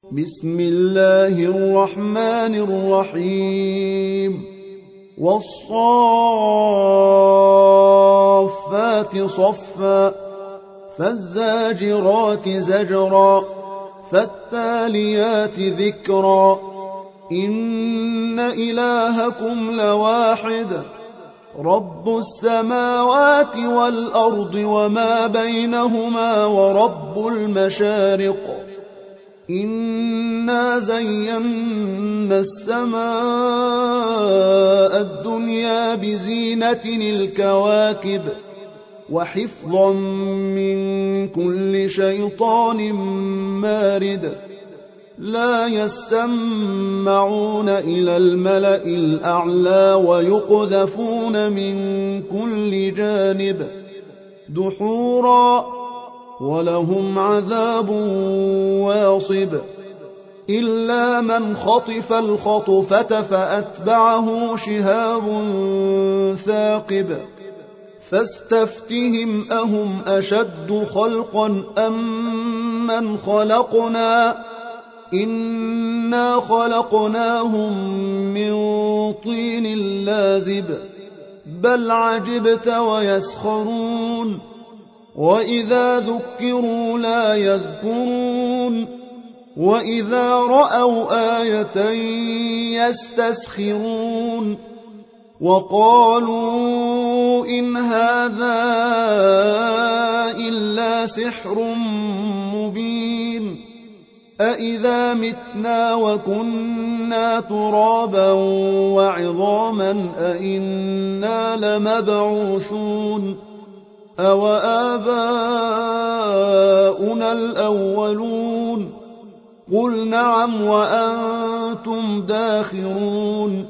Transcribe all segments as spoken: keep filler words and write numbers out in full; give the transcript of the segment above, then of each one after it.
بسم الله الرحمن الرحيم والصافات صفا فالزاجرات زجرا فالتاليات ذكرا إن إلهكم لواحد رب السماوات والأرض وما بينهما ورب المشارق إنا زينا السماء الدنيا بزينة الكواكب وحفظا من كل شيطان مارد لا يسمعون إلى الملأ الأعلى ويقذفون من كل جانب دحورا ولهم عذاب واصب إلا من خطف الخطفة فأتبعه شهاب ثاقب فاستفتهم أهم أشد خلقا أم من خلقنا إنا خلقناهم من طين لازب بل عجبت ويسخرون وإذا ذكروا لا يذكرون وإذا رأوا آية يستسخرون وقالوا إن هذا إلا سحر مبين أإذا متنا وكنا ترابا وعظاما أإنا لمبعوثون أوآباؤنا الأولون قل نعم وأنتم داخرون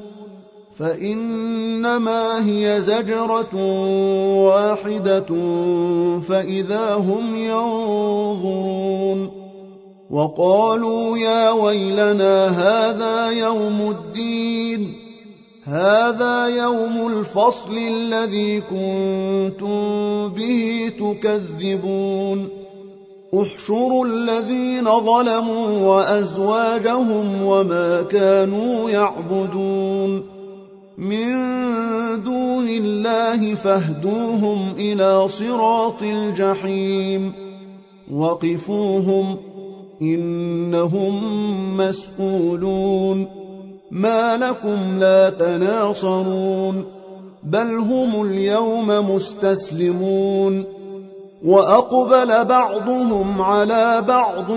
فإنما هي زجرة واحدة فإذا هم ينظرون وقالوا يا ويلنا هذا يوم الدين هذا يوم الفصل الذي كنتم به تكذبون احشروا الذين ظلموا وأزواجهم وما كانوا يعبدون من دون الله فاهدوهم إلى صراط الجحيم وقفوهم إنهم مسؤولون ما لكم لا تناصرون بل هم اليوم مستسلمون وأقبل بعضهم على بعض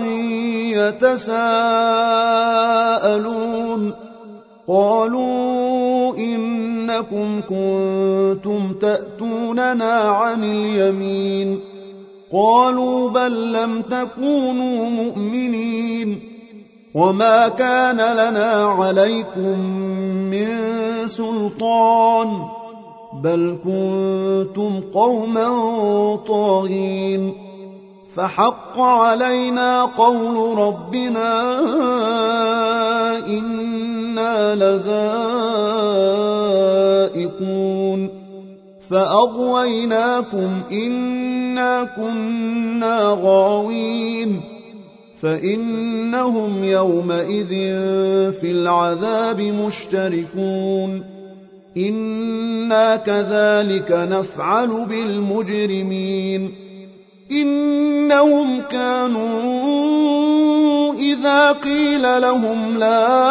يتساءلون قالوا إنكم كنتم تأتوننا عن اليمين قالوا بل لم تكونوا مؤمنين وما كان لنا عليكم من سلطان بل كنتم قوما طاغين فحق علينا قول ربنا إنا لذائقون فأغويناكم إنا كنا غاوين فإنهم يومئذ في العذاب مشتركون إنا كذلك نفعل بالمجرمين إنهم كانوا إذا قيل لهم لا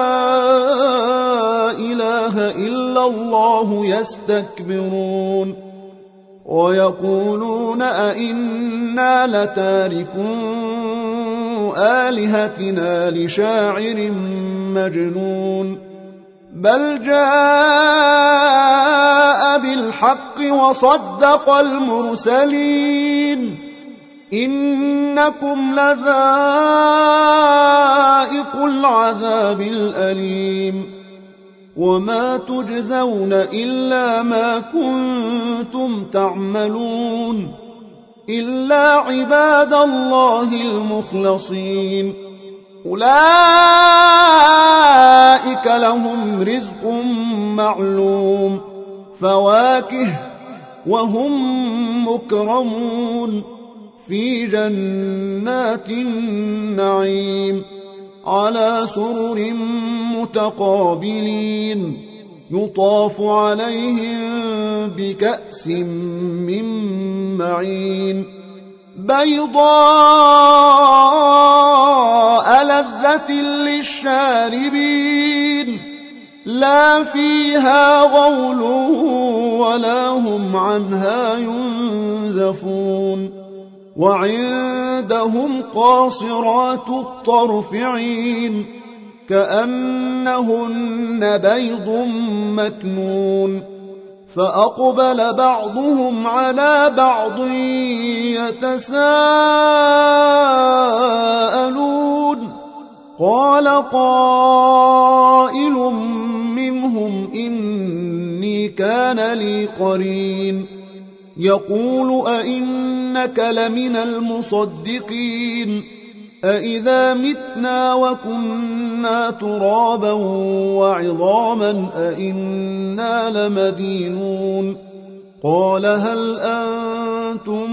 إله إلا الله يستكبرون ويقولون أئنا لتاركون آلهتنا لشاعر مجنون بل جاء بالحق وصدق المرسلين إنكم لذائق العذاب الأليم وما تجزون إلا ما كنتم تعملون إلا عباد الله المخلصين أولئك لهم رزق معلوم فواكه وهم مكرمون في جنات النعيم على سرر متقابلين يطاف عليهم بكأس من معين بيضاء لذة للشاربين لا فيها غول ولا هم عنها ينزفون وعندهم قاصرات الطرف عين كأنهن بيض مكنون فأقبل بعضهم على بعض يتساءلون قال قائل منهم إني كان لي قرين يقول أئنك لمن المصدقين أئذا متنا وكنا ترابا وعظاما أئنا لمدينون قال هل أنتم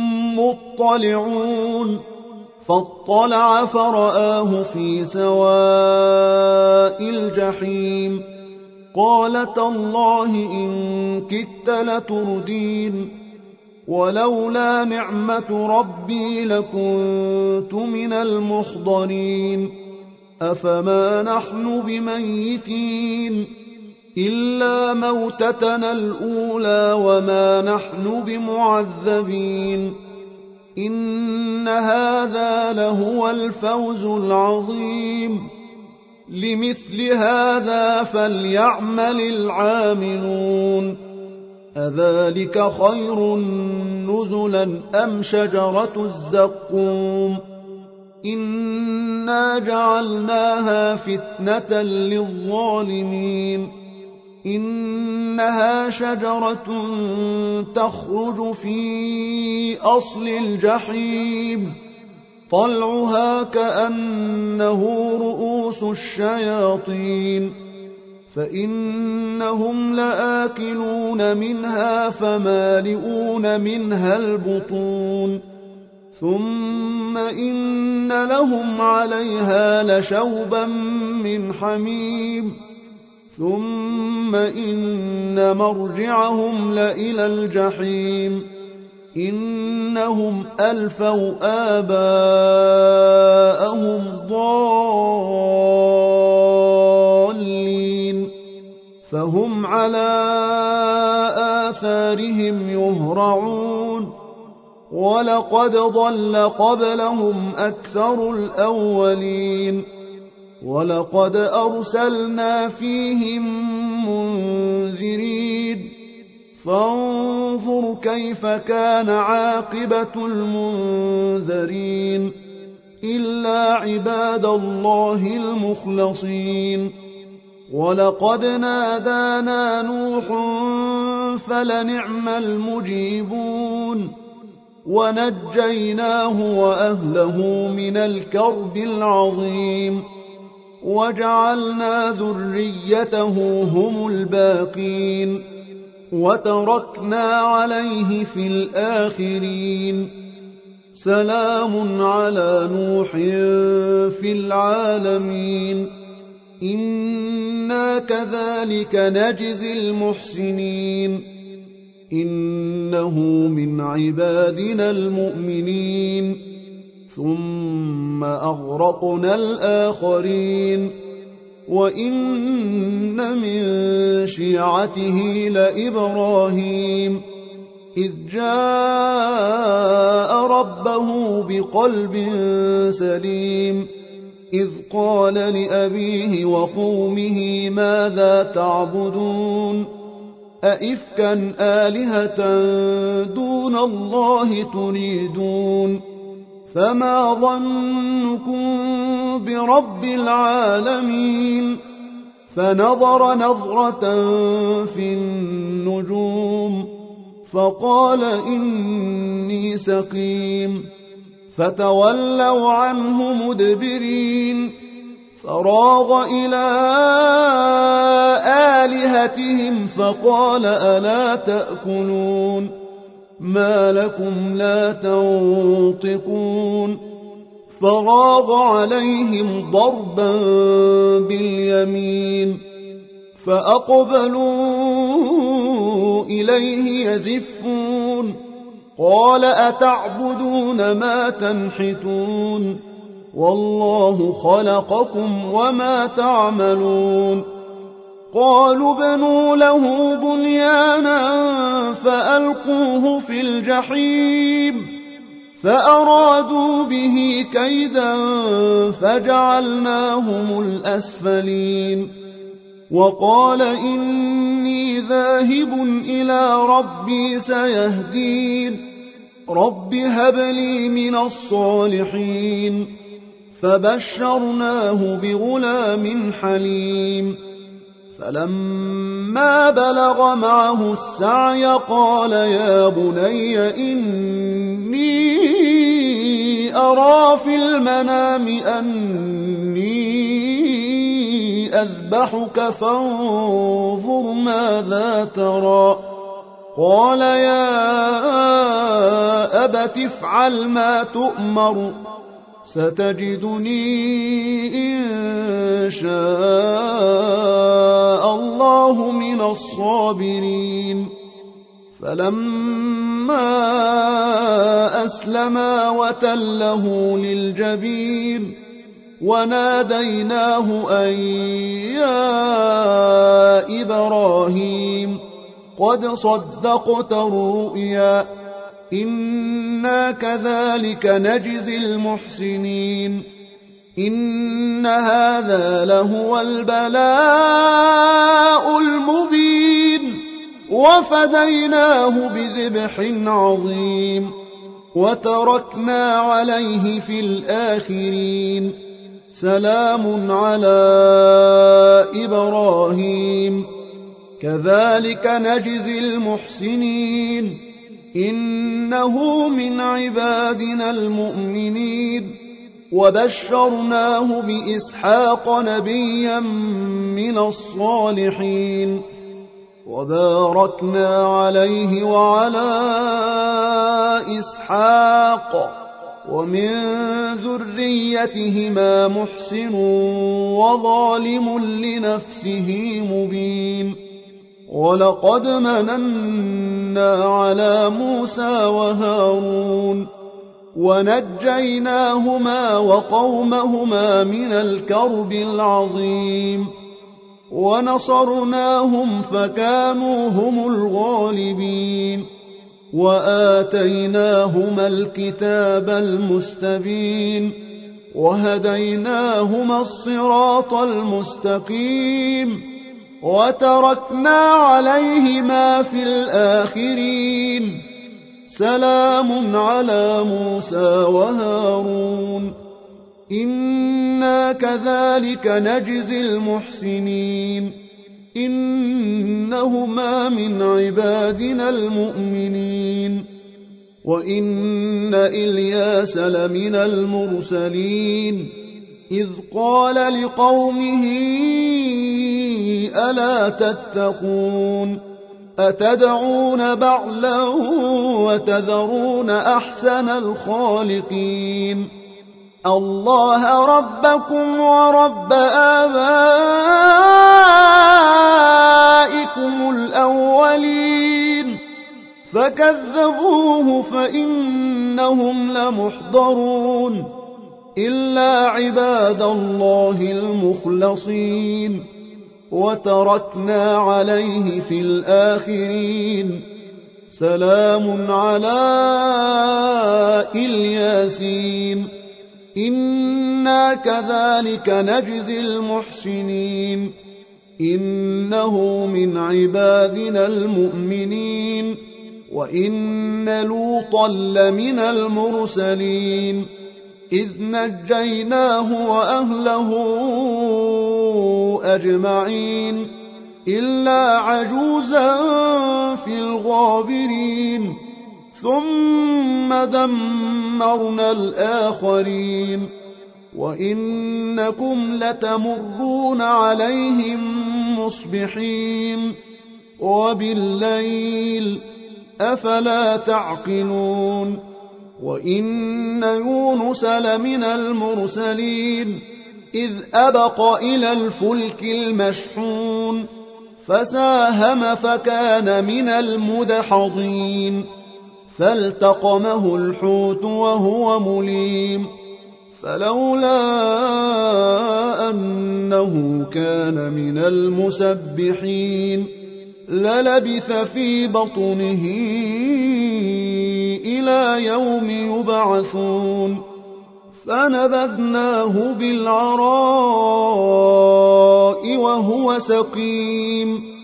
مطلعون فاطلع فرآه في سواء الجحيم قال تالله إن كدت لتردين ولولا نعمة ربي لكنت من المحضرين أفما نحن بميتين إلا موتتنا الأولى وما نحن بمعذبين إن هذا لهو الفوز العظيم لمثل هذا فليعمل العاملون أذلك خير نزلا أم شجرة الزقوم إنا جعلناها فتنة للظالمين إنها شجرة تخرج في أصل الجحيم طلعها كأنه رؤوس الشياطين فإنهم لآكلون منها فمالئون منها البطون ثم إن لهم عليها لشوبا من حميم ثم إن مرجعهم لإلى الجحيم إنهم ألفوا آباءهم ضالين فهم على آثارهم يهرعون ولقد ضل قبلهم أكثر الأولين ولقد أرسلنا فيهم منذرين فانظر كيف كان عاقبة المنذرين إلا عباد الله المخلصين ولقد نادانا نوح فلنعم المجيبون ونجيناه وأهله من الكرب العظيم وجعلنا ذريته هم الباقين وتركنا عليه في الآخرين سلام على نوح في العالمين إنا كذلك نجزي المحسنين إنه من عبادنا المؤمنين ثم أغرقنا الآخرين وإن من شيعته لإبراهيم إذ جاء ربه بقلب سليم إذ قال لأبيه وقومه ماذا تعبدون أئفكا آلهة دون الله تريدون فما ظنكم برب العالمين فنظر نظرة في النجوم فقال إني سقيم فتولوا عنه مدبرين فراغ إلى آلهتهم فقال ألا تأكلون ما لكم لا تنطقون فراغ عليهم ضربا باليمين فأقبلوا إليه يزفون قال أتعبدون ما تنحتون والله خلقكم وما تعملون قالوا بنوا له بنيانا فألقوه في الجحيم فأرادوا به كيدا فجعلناهم الأسفلين وقال إني ذاهب إلى ربي سيهدين رب هب لي من الصالحين فبشرناه بغلام حليم فلما بلغ معه السعي قال يا بني إني أرى في المنام أني أذبحك فانظر ماذا ترى قال يا أبت افعل ما تؤمر ستجدني إن شاء الله من الصابرين فلما أسلما وتله للجبين وناديناه أن يا إبراهيم قد صدقت الرؤيا إنا كذلك نجزي المحسنين إن هذا لهو البلاء المبين وفديناه بذبح عظيم وتركنا عليه في الآخرين سلام على إبراهيم كذلك نجزي المحسنين إنه من عبادنا المؤمنين وبشرناه بإسحاق نبيا من الصالحين وباركنا عليه وعلى إسحاق ومن ذريتهما محسن وظالم لنفسه مبين ولقد مننا على موسى وهارون ونجيناهما وقومهما من الكرب العظيم ونصرناهم فكانوا هم الغالبين وآتيناهما الكتاب المستبين وهديناهما الصراط المستقيم وتركنا عليهما في الآخرين سلام على موسى وهارون إنا كذلك نجزي المحسنين إنهما من عبادنا المؤمنين وإن إلياس لمن المرسلين إذ قال لقومه ألا تتقون أتدعون بعلا وتذرون أحسن الخالقين الله ربكم ورب آبائكم الأولين فكذبوه فإنهم لمحضرون إلا عباد الله المخلصين وتركنا عليه في الآخرين سلام على الياسين إنا كذلك نجزي المحسنين إنه من عبادنا المؤمنين وإن لوطا لمن المرسلين إذ نجيناه وأهله أجمعين إلا عجوزا في الغابرين ثم دمرنا الآخرين وإنكم لتمرون عليهم مصبحين وبالليل أفلا تعقلون وإن يونس لمن المرسلين إذ أبق إلى الفلك المشحون فساهم فكان من المدحضين فالتقمه الحوت وهو مليم فلولا أنه كان من المسبحين للبث في بطنه إلى يوم يبعثون فنبذناه بالعراء وهو سقيم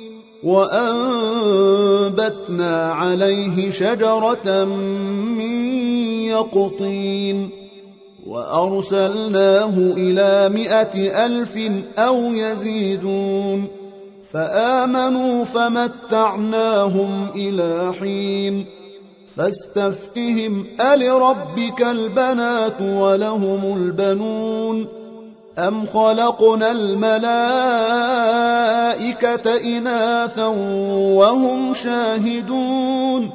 وأنبتنا عليه شجرة من يقطين وأرسلناه إلى مائة ألف أو يزيدون فآمنوا فمتعناهم إلى حين فاستفتهم ألربك البنات ولهم البنون أم خلقنا الملائكة إناثا وهم شاهدون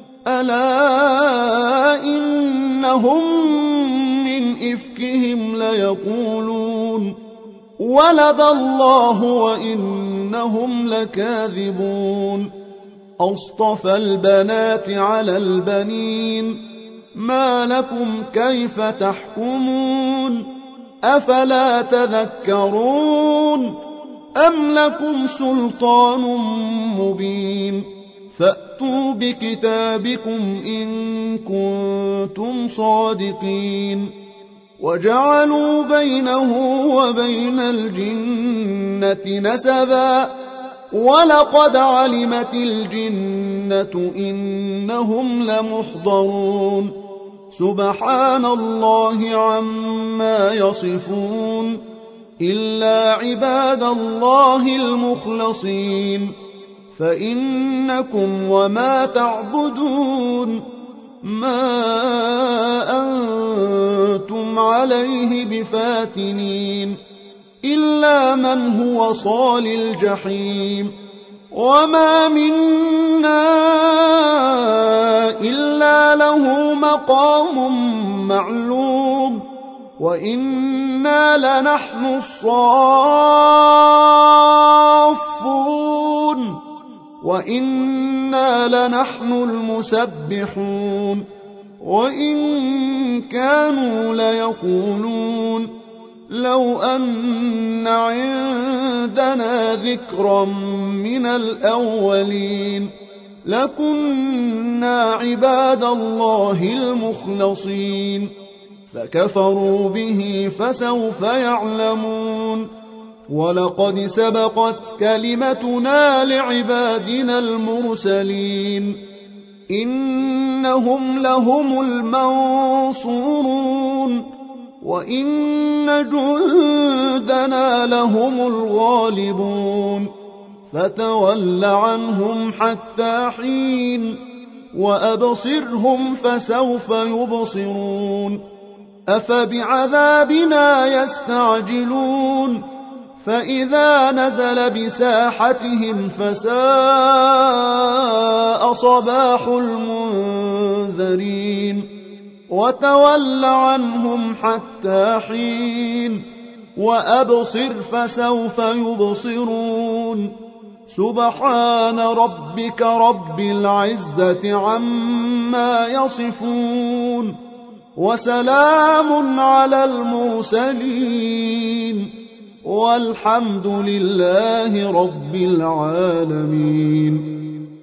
ألا إنهم من إفكهم ليقولون ولد الله وإنهم لكاذبون أصطفى البنات على البنين ما لكم كيف تحكمون أفلا تذكرون أم لكم سلطان مبين فأتوا بكتابكم إن كنتم صادقين وجعلوا بينه وبين الجنة نسبا ولقد علمت الجنة إنهم لمحضرون سبحان الله عما يصفون إلا عباد الله المخلصين فإنكم وما تعبدون ما أنتم عليه بفاتنين إلا من هو صال الجحيم وما منا إلا له مقام معلوم وإنا لنحن الصافون وإنا لنحن المسبحون وإن كانوا ليقولون لو أن عندنا ذكرا من الأولين لكنا عباد الله المخلصين فكفروا به فسوف يعلمون ولقد سبقت كلمتنا لعبادنا المرسلين إنهم لهم المنصورون وإن جندنا لهم الغالبون فتول عنهم حتى حين وأبصرهم فسوف يبصرون أفبعذابنا يستعجلون فإذا نزل بساحتهم فساء صباح المنذرين وتول عنهم حتى حين وأبصر فسوف يبصرون سبحان ربك رب العزة عما يصفون وسلام على المرسلين والحمد لله رب العالمين.